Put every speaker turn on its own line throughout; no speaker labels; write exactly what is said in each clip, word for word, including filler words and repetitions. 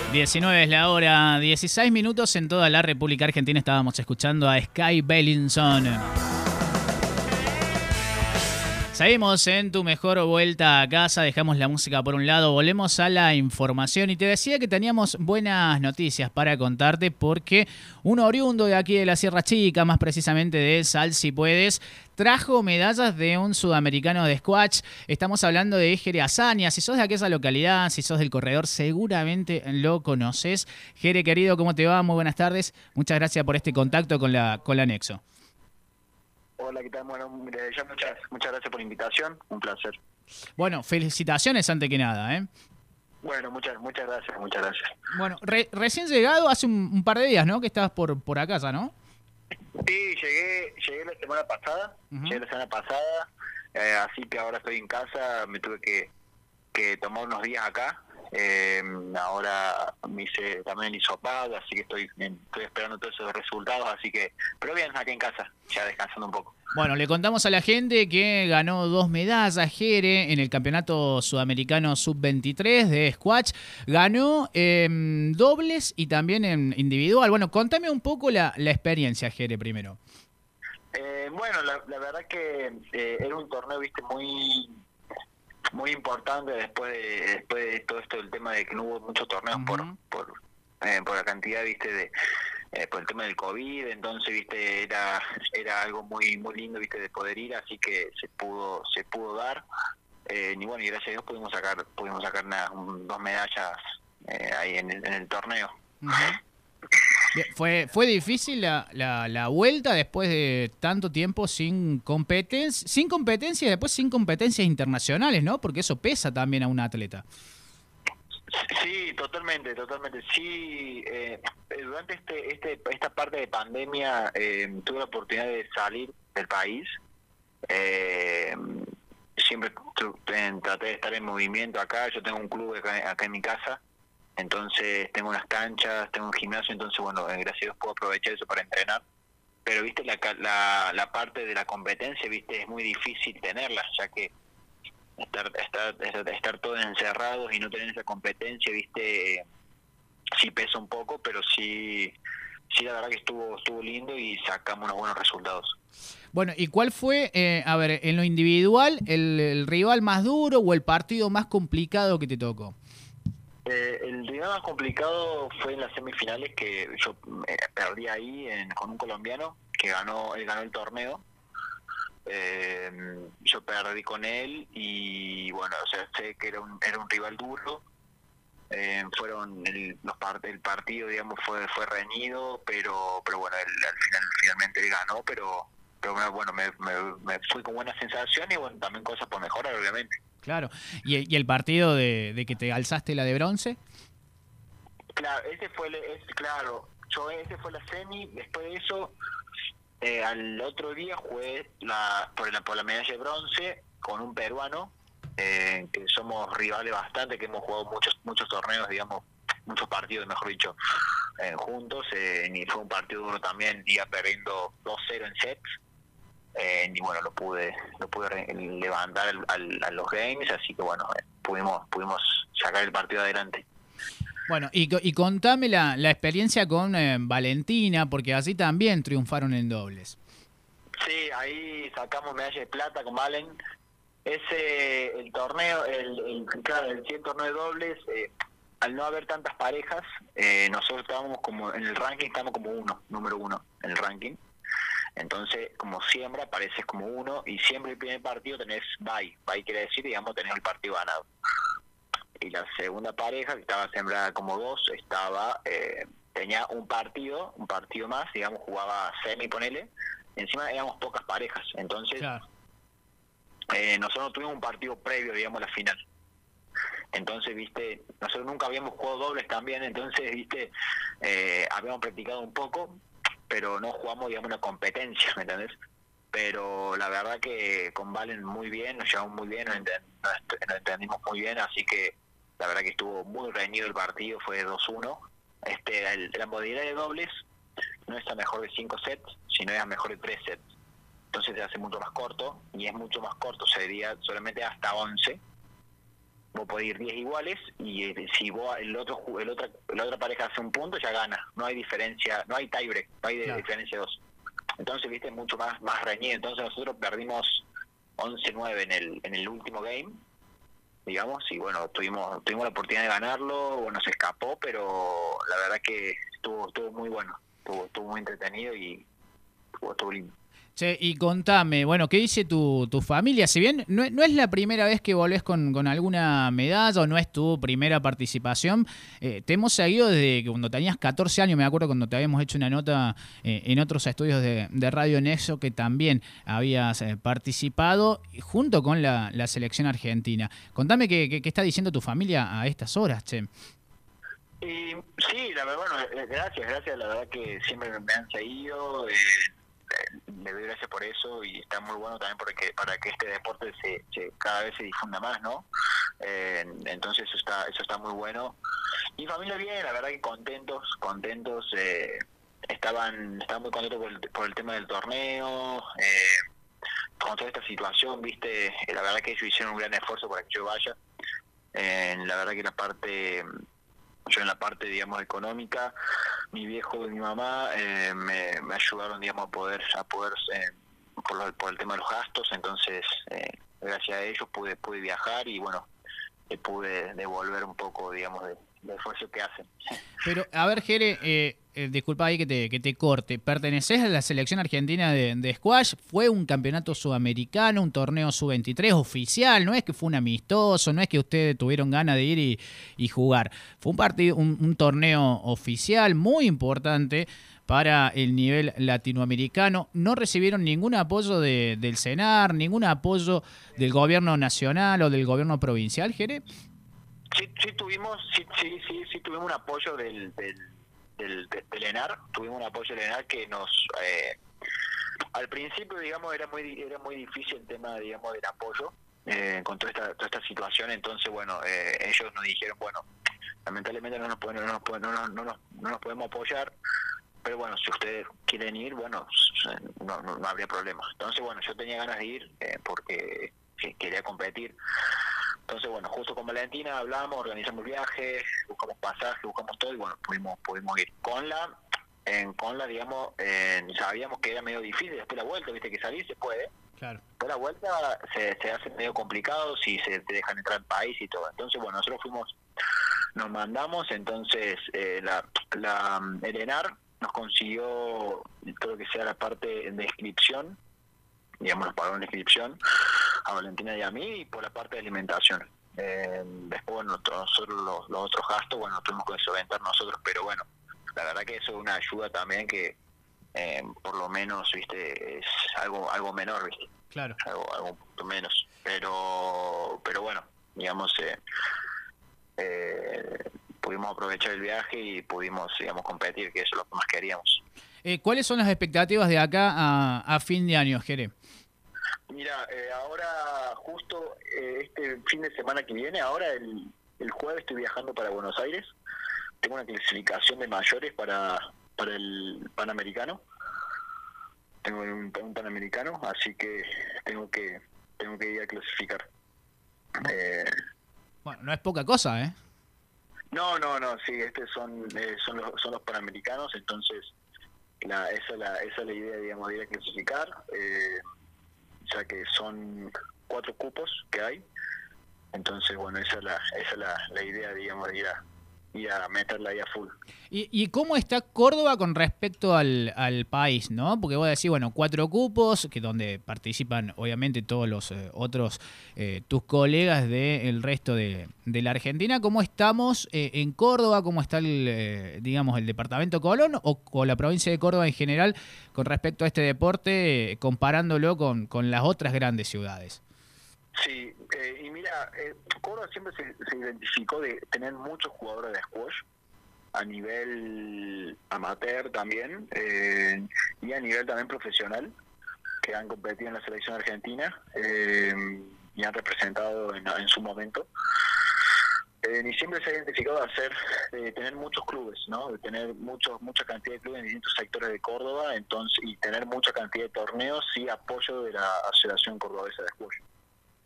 diecinueve es la hora, dieciséis minutos en toda la República Argentina. Estábamos escuchando a Sky Bellinson. Seguimos en tu mejor vuelta a casa, dejamos la música por un lado, volvemos a la información y te decía que teníamos buenas noticias para contarte porque un oriundo de aquí de la Sierra Chica, más precisamente de Sal Si Puedes, trajo medallas de un sudamericano de squash. Estamos hablando de Jere Azaña. Si sos de aquella localidad, si sos del corredor, seguramente lo conoces. Jere, querido, ¿cómo te va? Muy buenas tardes. Muchas gracias por este contacto con la, con la Nexo.
Hola, ¿qué tal? Bueno, ya muchas, muchas gracias por la invitación, un placer.
Bueno, felicitaciones antes que nada, ¿eh?
Bueno, muchas muchas gracias, muchas gracias.
Bueno, re, recién llegado hace un, un par de días, ¿no? Que estabas por, por acá, ¿no?
Sí, llegué llegué la semana pasada, uh-huh. llegué la semana pasada, eh, así que ahora estoy en casa, me tuve que, que tomar unos días acá. Eh, ahora me hice también hisopado, así que estoy, estoy esperando todos esos resultados, así que, pero bien, aquí en casa, ya descansando un poco.
Bueno, le contamos a la gente que ganó dos medallas Jere en el Campeonato Sudamericano sub veintitrés de squash, ganó en eh, dobles y también en individual. Bueno, contame un poco la, la experiencia, Jere, primero.
Eh, bueno, la, la verdad que eh, era un torneo, viste, muy... muy importante después de después de todo esto del tema de que no hubo muchos torneos uh-huh. por por eh, por la cantidad, viste, de eh, por el tema del COVID, entonces, viste, era era algo muy muy lindo, viste, de poder ir, así que se pudo se pudo dar eh, y bueno, y gracias a Dios pudimos sacar pudimos sacar una, un, dos medallas eh, ahí en el, en el torneo.
Uh-huh. ¿Fue, fue difícil la, la, la vuelta después de tanto tiempo sin competencia, sin competencia y después sin competencias internacionales, ¿no? Porque eso pesa también a un atleta.
Sí, totalmente, totalmente. Sí, eh, durante este, este, esta parte de pandemia eh, tuve la oportunidad de salir del país. Eh, siempre traté de estar en movimiento acá. Yo tengo un club acá, acá en mi casa. Entonces tengo unas canchas, tengo un gimnasio, entonces bueno, gracias a Dios puedo aprovechar eso para entrenar. Pero viste, la, la, la parte de la competencia, viste, es muy difícil tenerla, ya que estar, estar, estar todos encerrados y no tener esa competencia, viste, sí pesa un poco, pero sí, sí la verdad que estuvo, estuvo lindo y sacamos unos buenos resultados.
Bueno, ¿y cuál fue, eh, a ver, en lo individual, el, el rival más duro o el partido más complicado que te tocó?
Eh, el rival más complicado fue en las semifinales, que yo eh, perdí ahí en, con un colombiano que ganó, él ganó el torneo. Eh, yo perdí con él y bueno, o sea, sé que era un, era un rival duro. Eh, fueron el, los part, el partido, digamos, fue fue reñido, pero pero bueno, él, al final finalmente él ganó, pero pero bueno, me, me, me fui con buena sensación y bueno, también cosas por mejorar, obviamente.
Claro. ¿Y, y el partido de, de que te alzaste la de bronce?
Claro, ese fue, es, claro, yo ese fue la semi. Después de eso, eh, al otro día jugué la, por, la, por la medalla de bronce con un peruano, eh, que somos rivales bastante, que hemos jugado muchos muchos torneos, digamos, muchos partidos, mejor dicho, eh, juntos. Eh, y fue un partido duro también, iba perdiendo dos cero en sets. Eh, y bueno, lo pude lo pude re- levantar al, al, a los games, así que bueno, eh, pudimos pudimos sacar el partido adelante.
Bueno, y, y contame la, la experiencia con eh, Valentina, porque así también triunfaron en dobles.
Sí, ahí sacamos medalla de plata con Valen. Ese, el torneo, el, el claro, el cien torneo de dobles, eh, al no haber tantas parejas, eh, nosotros estábamos como, en el ranking estamos como uno, número uno en el ranking. Entonces, como siempre, apareces como uno y siempre el primer partido tenés bye. Bye quiere decir, digamos, tenés el partido ganado. Y la segunda pareja, que estaba sembrada como dos, estaba eh, tenía un partido, un partido más, digamos, jugaba semi, ponele. Encima éramos pocas parejas. Entonces, claro. eh, nosotros tuvimos un partido previo, digamos, a la final. Entonces, viste, nosotros nunca habíamos jugado dobles también, entonces, viste, eh, habíamos practicado un poco, pero no jugamos, digamos, una competencia, ¿me entendés? Pero la verdad que con Valen muy bien, nos llevamos muy bien, nos, ent- nos entendimos muy bien, así que la verdad que estuvo muy reñido el partido, fue dos uno. Este, el, la modalidad de dobles no es a mejor de cinco sets, sino es a mejor de tres sets. Entonces se hace mucho más corto, y es mucho más corto, sería solamente hasta once. vos podés ir diez iguales y eh, si vos el otro el otra la otra pareja hace un punto ya gana, no hay diferencia, no hay tiebreak, no hay de
Claro.
diferencia de dos. Entonces, viste, mucho más más reñido. Entonces nosotros perdimos once nueve en el en el último game, digamos, y bueno, tuvimos tuvimos la oportunidad de ganarlo, bueno, se escapó, pero la verdad que estuvo estuvo muy bueno, estuvo, estuvo muy entretenido y estuvo, estuvo lindo.
Che, y contame, bueno, ¿qué dice tu, tu familia? Si bien no, no es la primera vez que volvés con, con alguna medalla o no es tu primera participación, eh, te hemos seguido desde que cuando tenías catorce años, me acuerdo cuando te habíamos hecho una nota eh, en otros estudios de, de Radio Nexo que también habías eh, participado junto con la, la selección argentina. Contame qué, qué, qué está diciendo tu familia a estas horas, che.
Y sí, la verdad, bueno, eh, gracias, gracias, la verdad que siempre me han seguido, eh, le doy gracias por eso y está muy bueno también porque para que este deporte se, se cada vez se difunda más, ¿no? Eh, entonces eso está eso está muy bueno. Mi familia bien, la verdad que contentos, contentos, eh, estaban estaban muy contentos por el, por el tema del torneo, eh, con toda esta situación, viste, eh, la verdad que ellos hicieron un gran esfuerzo para que yo vaya. Eh, la verdad que la parte yo en la parte, digamos, económica, mi viejo y mi mamá eh, me, me ayudaron, digamos, a poder, a poder eh, por, lo, por el tema de los gastos, entonces, eh, gracias a ellos pude pude viajar y, bueno, eh, pude devolver un poco, digamos, de, del esfuerzo que hacen.
Pero, a ver, Jere, eh, eh, disculpa ahí que te, que te corte. ¿Pertenecés a la selección argentina de, de squash? ¿Fue un campeonato sudamericano, un torneo sub veintitrés oficial? No es que fue un amistoso, no es que ustedes tuvieron ganas de ir y, y jugar. Fue un partido, un, un torneo oficial muy importante para el nivel latinoamericano. ¿No recibieron ningún apoyo de, del CENAR, ningún apoyo del gobierno nacional o del gobierno provincial, Jere?
Sí, sí tuvimos, sí, sí, sí, sí tuvimos un apoyo del, del, del, del ENAR, tuvimos un apoyo del ENAR que nos, eh, al principio, digamos, era muy, era muy difícil el tema, digamos, del apoyo eh, con toda esta, toda esta situación. Entonces, bueno, eh, ellos nos dijeron, bueno, lamentablemente no nos podemos, no nos, podemos, no, nos, no, nos, no nos podemos apoyar, pero bueno, si ustedes quieren ir, bueno, no, no, no habría problema. Entonces, bueno, yo tenía ganas de ir eh, porque sí, quería competir. Entonces, bueno, justo con Valentina hablamos, organizamos el viaje, buscamos pasaje, buscamos todo y bueno, pudimos pudimos ir. Con la, en, con la digamos, eh, sabíamos que era medio difícil, después la vuelta, viste que salir se puede.
Claro.
Después la vuelta se, se hace medio complicado si se te dejan entrar al país y todo. Entonces, bueno, nosotros fuimos, nos mandamos, entonces eh, la, la el ENAR nos consiguió todo lo que sea la parte de inscripción, digamos, nos pagaron la inscripción a Valentina y a mí y por la parte de alimentación. Eh, después, bueno, nosotros los, los otros gastos, bueno, tuvimos que solventar nosotros, pero bueno, la verdad que eso es una ayuda también que eh, por lo menos, viste, es algo algo menor, viste.
Claro.
Algo, algo un poco menos. Pero, pero bueno, digamos, eh, eh, pudimos aprovechar el viaje y pudimos, digamos, competir, que eso es lo que más queríamos.
Eh, ¿Cuáles son las expectativas de acá a, a fin de año, Jere?
Mira, eh, ahora justo eh, este fin de semana que viene, ahora el, el jueves estoy viajando para Buenos Aires. Tengo una clasificación de mayores para, para el Panamericano. Tengo un, un Panamericano, así que tengo que tengo que ir a clasificar. Eh,
bueno, no es poca cosa, ¿eh?
No, no, no, sí, estos son eh, son los son los Panamericanos, entonces la, esa es la esa es la idea, digamos, de ir a clasificar. Eh, ya que son cuatro cupos que hay, entonces bueno, esa es la esa es la, la idea, digamos, de ir a, ir a meterla ahí a full.
¿Y, y cómo está Córdoba con respecto al, al país, no? Porque voy a decir, bueno, cuatro cupos, que donde participan obviamente todos los eh, otros, eh, tus colegas del resto de, de la Argentina. ¿Cómo estamos eh, en Córdoba? ¿Cómo está el, eh, digamos, el departamento Colón o, o la provincia de Córdoba en general con respecto a este deporte, eh, comparándolo con, con las otras grandes ciudades?
Sí, eh, y mira, eh, Córdoba siempre se, se identificó de tener muchos jugadores de squash a nivel amateur también eh, y a nivel también profesional, que han competido en la selección argentina eh, y han representado en, en su momento. Eh, y siempre se ha identificado de hacer, de tener muchos clubes, ¿no? De tener muchos, mucha cantidad de clubes en distintos sectores de Córdoba, entonces y tener mucha cantidad de torneos y apoyo de la Asociación Cordobesa de Squash.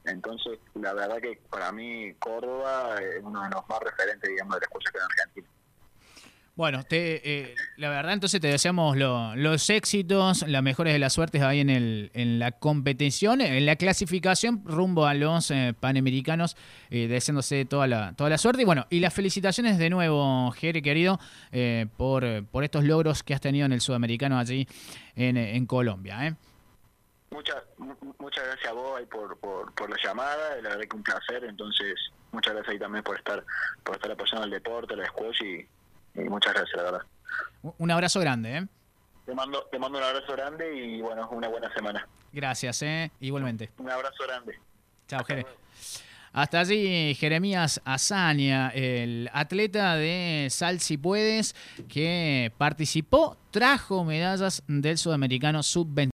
Entonces, la verdad que para mí Córdoba es uno de los más referentes, digamos, de las cosas que en Argentina.
Bueno, te, eh, la verdad entonces te deseamos lo, los éxitos, las mejores de las suertes ahí en, el, en la competición, en la clasificación rumbo a los eh, Panamericanos, eh, deseándose toda la, toda la suerte. Y bueno, y las felicitaciones de nuevo, Jere, querido, eh, por, por estos logros que has tenido en el Sudamericano allí en, en Colombia. ¿eh?
Muchas muchas gracias a vos ahí por, por, por la llamada, la verdad que un placer. Entonces, muchas gracias ahí también por estar, por estar apoyando el deporte, la squash y... Y muchas gracias, la verdad.
Un abrazo grande, ¿eh?
Te mando, te mando un abrazo grande y, bueno, una buena semana.
Gracias, ¿eh? Igualmente.
Un abrazo grande.
Chao, Jere. Hasta allí Jeremías Azaña, el atleta de Sal Si Puedes, que participó, trajo medallas del Sudamericano sub veinte.